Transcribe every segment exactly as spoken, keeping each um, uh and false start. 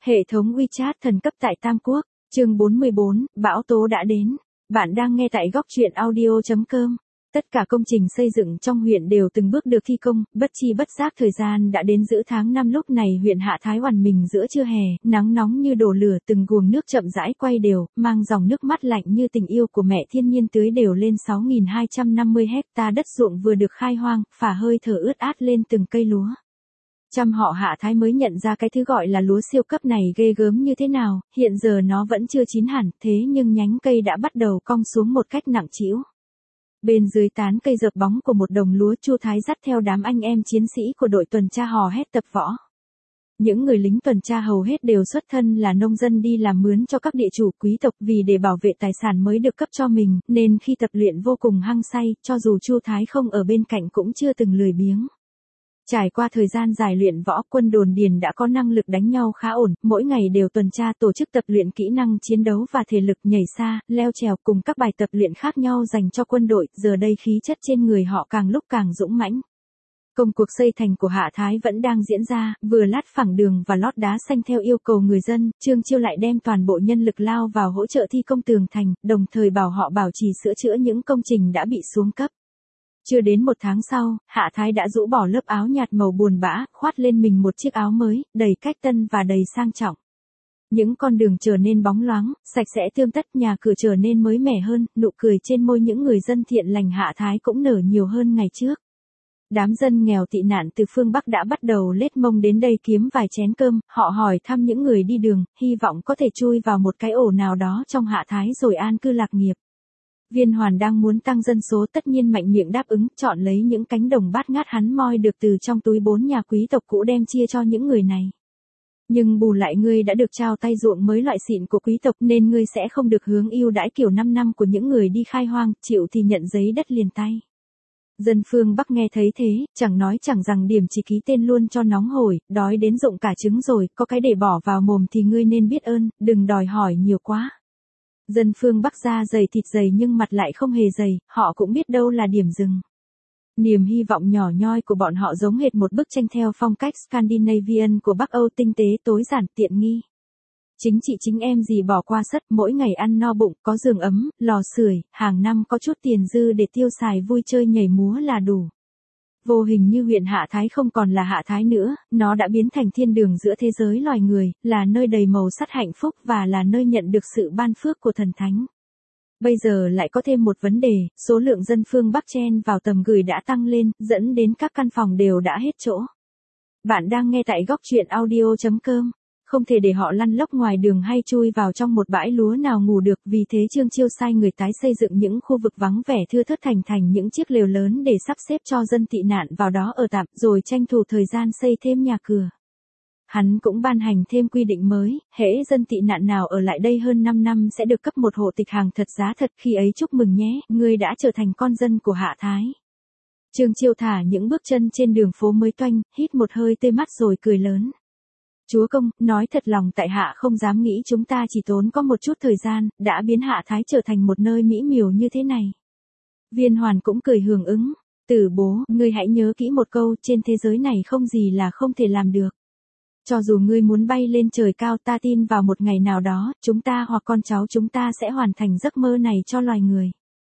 Hệ thống WeChat thần cấp tại Tam Quốc, chương bốn mươi bốn, bão tố đã đến. Bạn đang nghe tại góc truyện audio chấm com. Tất cả công trình xây dựng trong huyện đều từng bước được thi công, bất chi bất giác thời gian đã đến giữa tháng năm. Lúc này huyện Hạ Thái oằn mình giữa trưa hè, nắng nóng như đổ lửa, từng guồng nước chậm rãi quay đều, mang dòng nước mắt lạnh như tình yêu của mẹ thiên nhiên tưới đều lên sáu nghìn hai trăm năm mươi hecta đất ruộng vừa được khai hoang, phả hơi thở ướt át lên từng cây lúa. Trăm họ Hạ Thái mới nhận ra cái thứ gọi là lúa siêu cấp này ghê gớm như thế nào, hiện giờ nó vẫn chưa chín hẳn, thế nhưng nhánh cây đã bắt đầu cong xuống một cách nặng trĩu. Bên dưới tán cây dợp bóng của một đồng lúa, Chu Thái dắt theo đám anh em chiến sĩ của đội tuần tra hò hét tập võ. Những người lính tuần tra hầu hết đều xuất thân là nông dân đi làm mướn cho các địa chủ quý tộc, vì để bảo vệ tài sản mới được cấp cho mình, nên khi tập luyện vô cùng hăng say, cho dù Chu Thái không ở bên cạnh cũng chưa từng lười biếng. Trải qua thời gian dài luyện võ, quân đồn điền đã có năng lực đánh nhau khá ổn, mỗi ngày đều tuần tra tổ chức tập luyện kỹ năng chiến đấu và thể lực, nhảy xa, leo trèo cùng các bài tập luyện khác nhau dành cho quân đội. Giờ đây khí chất trên người họ càng lúc càng dũng mãnh. Công cuộc xây thành của Hạ Thái vẫn đang diễn ra, vừa lát phẳng đường và lót đá xanh theo yêu cầu người dân, Trương Chiêu lại đem toàn bộ nhân lực lao vào hỗ trợ thi công tường thành, đồng thời bảo họ bảo trì sửa chữa những công trình đã bị xuống cấp. Chưa đến một tháng sau, Hạ Thái đã rũ bỏ lớp áo nhạt màu buồn bã, khoát lên mình một chiếc áo mới, đầy cách tân và đầy sang trọng. Những con đường trở nên bóng loáng, sạch sẽ tươm tất, nhà cửa trở nên mới mẻ hơn, nụ cười trên môi những người dân thiện lành Hạ Thái cũng nở nhiều hơn ngày trước. Đám dân nghèo tị nạn từ phương Bắc đã bắt đầu lết mông đến đây kiếm vài chén cơm, họ hỏi thăm những người đi đường, hy vọng có thể chui vào một cái ổ nào đó trong Hạ Thái rồi an cư lạc nghiệp. Viên Hoàn đang muốn tăng dân số, tất nhiên mạnh miệng đáp ứng, chọn lấy những cánh đồng bát ngát hắn moi được từ trong túi bốn nhà quý tộc cũ đem chia cho những người này. Nhưng bù lại ngươi đã được trao tay ruộng mới loại xịn của quý tộc, nên ngươi sẽ không được hướng ưu đãi kiểu năm năm của những người đi khai hoang, chịu thì nhận giấy đất liền tay. Dân phương Bắc nghe thấy thế, chẳng nói chẳng rằng điểm chỉ ký tên luôn cho nóng hổi, đói đến rụng cả trứng rồi, có cái để bỏ vào mồm thì ngươi nên biết ơn, đừng đòi hỏi nhiều quá. Dân phương Bắc da dày thịt dày nhưng mặt lại không hề dày, họ cũng biết đâu là điểm dừng. Niềm hy vọng nhỏ nhoi của bọn họ giống hệt một bức tranh theo phong cách Scandinavian của Bắc Âu, tinh tế, tối giản, tiện nghi. Chính chị chính em gì bỏ qua sất, mỗi ngày ăn no bụng, có giường ấm, lò sưởi, hàng năm có chút tiền dư để tiêu xài vui chơi nhảy múa là đủ. Vô hình như huyện Hạ Thái không còn là Hạ Thái nữa, nó đã biến thành thiên đường giữa thế giới loài người, là nơi đầy màu sắc hạnh phúc và là nơi nhận được sự ban phước của thần thánh. Bây giờ lại có thêm một vấn đề, số lượng dân phương Bắc chen vào tầm gửi đã tăng lên, dẫn đến các căn phòng đều đã hết chỗ. Bạn đang nghe tại góc truyện audio chấm com. Không thể để họ lăn lóc ngoài đường hay chui vào trong một bãi lúa nào ngủ được, vì thế Trương Chiêu sai người tái xây dựng những khu vực vắng vẻ thưa thớt thành thành những chiếc lều lớn để sắp xếp cho dân tị nạn vào đó ở tạm, rồi tranh thủ thời gian xây thêm nhà cửa. Hắn cũng ban hành thêm quy định mới, hễ dân tị nạn nào ở lại đây hơn năm năm sẽ được cấp một hộ tịch hàng thật giá thật, khi ấy chúc mừng nhé, ngươi đã trở thành con dân của Hạ Thái. Trương Chiêu thả những bước chân trên đường phố mới toanh, hít một hơi tê mắt rồi cười lớn. Chúa công, nói thật lòng tại hạ không dám nghĩ chúng ta chỉ tốn có một chút thời gian, đã biến Hạ Thái trở thành một nơi mỹ miều như thế này. Viên Hoàn cũng cười hưởng ứng. Tử bố, ngươi hãy nhớ kỹ một câu, trên thế giới này không gì là không thể làm được. Cho dù ngươi muốn bay lên trời cao, ta tin vào một ngày nào đó, chúng ta hoặc con cháu chúng ta sẽ hoàn thành giấc mơ này cho loài người.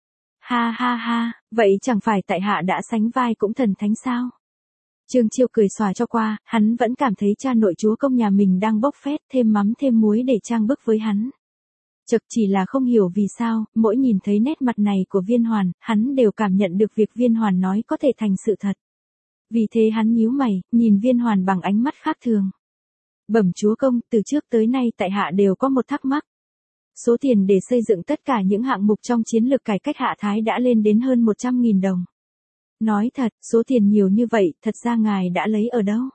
Ha ha ha, vậy chẳng phải tại hạ đã sánh vai cũng thần thánh sao? Trương Chiêu cười xòa cho qua, hắn vẫn cảm thấy cha nội chúa công nhà mình đang bốc phét, thêm mắm thêm muối để trang bức với hắn. Chật, chỉ là không hiểu vì sao, mỗi nhìn thấy nét mặt này của Viên Hoàn, hắn đều cảm nhận được việc Viên Hoàn nói có thể thành sự thật. Vì thế hắn nhíu mày, nhìn Viên Hoàn bằng ánh mắt khác thường. Bẩm chúa công, từ trước tới nay tại hạ đều có một thắc mắc. Số tiền để xây dựng tất cả những hạng mục trong chiến lược cải cách Hạ Thái đã lên đến hơn một trăm nghìn đồng. Nói thật, số tiền nhiều như vậy, thật ra ngài đã lấy ở đâu?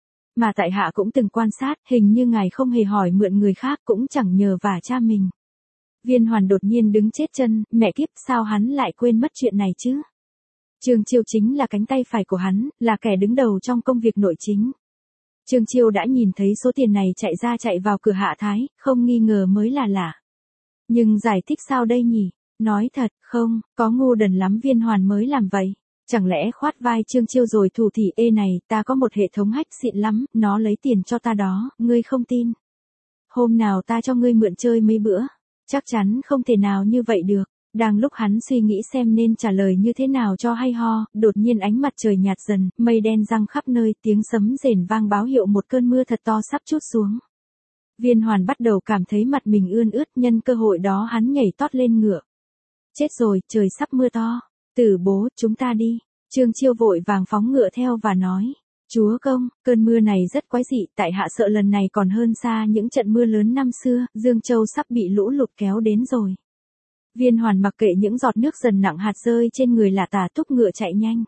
Mà tại hạ cũng từng quan sát, hình như ngài không hề hỏi mượn người khác, cũng chẳng nhờ vả cha mình. Viên Hoàn đột nhiên đứng chết chân, mẹ kiếp, sao hắn lại quên mất chuyện này chứ? Trương Chiêu chính là cánh tay phải của hắn, là kẻ đứng đầu trong công việc nội chính. Trương Chiêu đã nhìn thấy số tiền này chạy ra chạy vào cửa Hạ Thái, không nghi ngờ mới là lạ. Nhưng giải thích sao đây nhỉ? Nói thật, không, có ngu đần lắm Viên Hoàn mới làm vậy. Chẳng lẽ khoát vai Trương Chiêu rồi thủ thỉ, ê này, ta có một hệ thống hack xịn lắm, nó lấy tiền cho ta đó, ngươi không tin. hôm nào ta cho ngươi mượn chơi mấy bữa. Chắc chắn không thể nào như vậy được. Đang lúc hắn suy nghĩ xem nên trả lời như thế nào cho hay ho, đột nhiên ánh mặt trời nhạt dần, mây đen giăng khắp nơi, tiếng sấm rền vang báo hiệu một cơn mưa thật to sắp trút xuống. Viên Hoàn bắt đầu cảm thấy mặt mình ươn ướt, nhân cơ hội đó hắn nhảy tót lên ngựa. Chết rồi, trời sắp mưa to. Tử bố, chúng ta đi. Trương Chiêu vội vàng phóng ngựa theo và nói. Chúa công, cơn mưa này rất quái dị, tại hạ sợ lần này còn hơn xa những trận mưa lớn năm xưa, Dương Châu sắp bị lũ lụt kéo đến rồi. Viên Hoàn mặc kệ những giọt nước dần nặng hạt rơi trên người là tà túc ngựa chạy nhanh.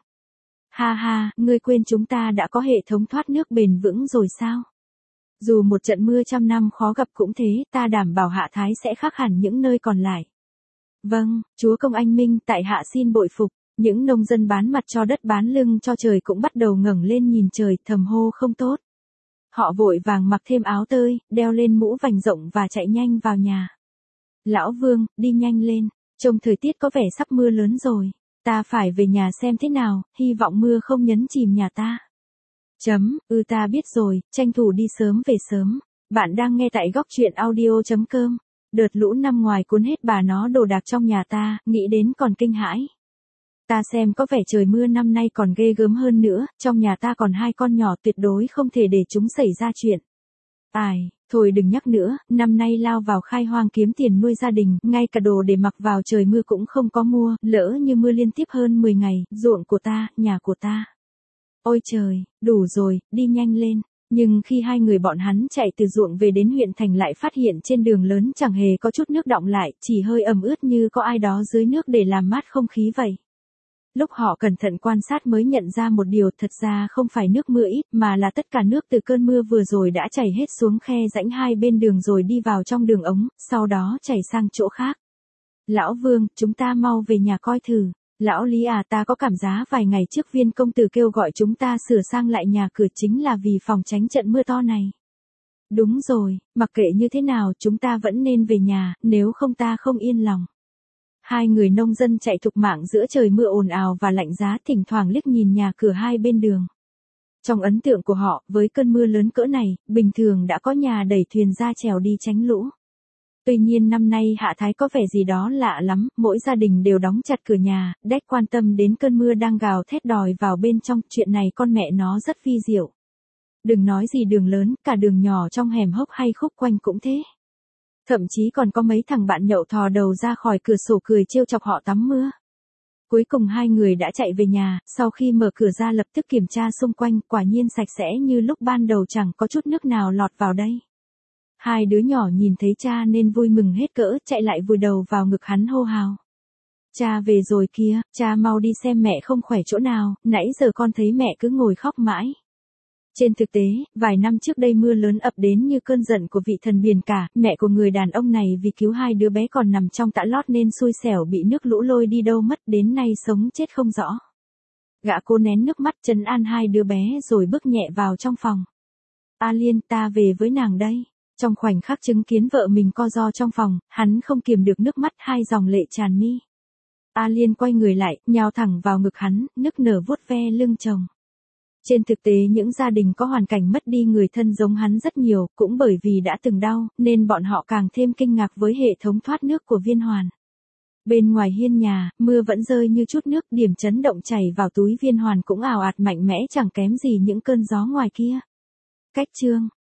Ha ha, ngươi quên chúng ta đã có hệ thống thoát nước bền vững rồi sao? Dù một trận mưa trăm năm khó gặp cũng thế, ta đảm bảo hạ thái sẽ khác hẳn những nơi còn lại. Vâng, chúa công anh minh, tại hạ xin bội phục. Những nông dân bán mặt cho đất bán lưng cho trời cũng bắt đầu ngẩng lên nhìn trời, thầm hô không tốt. Họ vội vàng mặc thêm áo tơi, đeo lên mũ vành rộng và chạy nhanh vào nhà. Lão Vương, đi nhanh lên, trông thời tiết có vẻ sắp mưa lớn rồi. Ta phải về nhà xem thế nào, hy vọng mưa không nhấn chìm nhà ta. Chấm, ư ta biết rồi, tranh thủ đi sớm về sớm. Bạn đang nghe tại góc truyện audio chấm com. Đợt lũ năm ngoài cuốn hết bà nó đồ đạc trong nhà ta, nghĩ đến còn kinh hãi. Ta xem có vẻ trời mưa năm nay còn ghê gớm hơn nữa, trong nhà ta còn hai con nhỏ, tuyệt đối không thể để chúng xảy ra chuyện. Ai, thôi đừng nhắc nữa, năm nay lao vào khai hoang kiếm tiền nuôi gia đình, ngay cả đồ để mặc vào trời mưa cũng không có mua, lỡ như mưa liên tiếp hơn mười ngày, ruộng của ta, nhà của ta. Ôi trời, đủ rồi, đi nhanh lên. Nhưng khi hai người bọn hắn chạy từ ruộng về đến huyện thành lại phát hiện trên đường lớn chẳng hề có chút nước đọng lại, chỉ hơi ẩm ướt như có ai đó dưới nước để làm mát không khí vậy. Lúc họ cẩn thận quan sát mới nhận ra một điều, thật ra không phải nước mưa ít mà là tất cả nước từ cơn mưa vừa rồi đã chảy hết xuống khe rãnh hai bên đường rồi đi vào trong đường ống, sau đó chảy sang chỗ khác. Lão Vương, chúng ta mau về nhà coi thử. Lão Lý à, ta có cảm giác vài ngày trước Viên công tử kêu gọi chúng ta sửa sang lại nhà cửa chính là vì phòng tránh trận mưa to này. Đúng rồi, mặc kệ như thế nào chúng ta vẫn nên về nhà, nếu không ta không yên lòng. Hai người nông dân chạy thục mạng giữa trời mưa ồn ào và lạnh giá, thỉnh thoảng liếc nhìn nhà cửa hai bên đường. Trong ấn tượng của họ, với cơn mưa lớn cỡ này, bình thường đã có nhà đẩy thuyền ra chèo đi tránh lũ. Tuy nhiên năm nay hạ thái có vẻ gì đó lạ lắm, mỗi gia đình đều đóng chặt cửa nhà, đếch quan tâm đến cơn mưa đang gào thét đòi vào bên trong, chuyện này con mẹ nó rất vi diệu. Đừng nói gì đường lớn, cả đường nhỏ trong hẻm hốc hay khúc quanh cũng thế. Thậm chí còn có mấy thằng bạn nhậu thò đầu ra khỏi cửa sổ cười trêu chọc họ tắm mưa. Cuối cùng hai người đã chạy về nhà, sau khi mở cửa ra lập tức kiểm tra xung quanh, quả nhiên sạch sẽ như lúc ban đầu, chẳng có chút nước nào lọt vào đây. Hai đứa nhỏ nhìn thấy cha nên vui mừng hết cỡ, chạy lại vùi đầu vào ngực hắn hô hào. Cha về rồi kìa, cha mau đi xem mẹ không khỏe chỗ nào, nãy giờ con thấy mẹ cứ ngồi khóc mãi. Trên thực tế, vài năm trước đây mưa lớn ập đến như cơn giận của vị thần biển cả, mẹ của người đàn ông này vì cứu hai đứa bé còn nằm trong tã lót nên xui xẻo bị nước lũ lôi đi đâu mất, đến nay sống chết không rõ. Gã cố nén nước mắt trấn an hai đứa bé rồi bước nhẹ vào trong phòng. A Liên, ta về với nàng đây. Trong khoảnh khắc chứng kiến vợ mình co ro trong phòng, hắn không kiềm được nước mắt, hai dòng lệ tràn mi. A Liên quay người lại, nhào thẳng vào ngực hắn, nức nở vuốt ve lưng chồng. Trên thực tế những gia đình có hoàn cảnh mất đi người thân giống hắn rất nhiều, cũng bởi vì đã từng đau, nên bọn họ càng thêm kinh ngạc với hệ thống thoát nước của Viên Hoàn. Bên ngoài hiên nhà, mưa vẫn rơi như chút nước, điểm chấn động chảy vào túi Viên Hoàn cũng ào ạt mạnh mẽ chẳng kém gì những cơn gió ngoài kia. Cách chương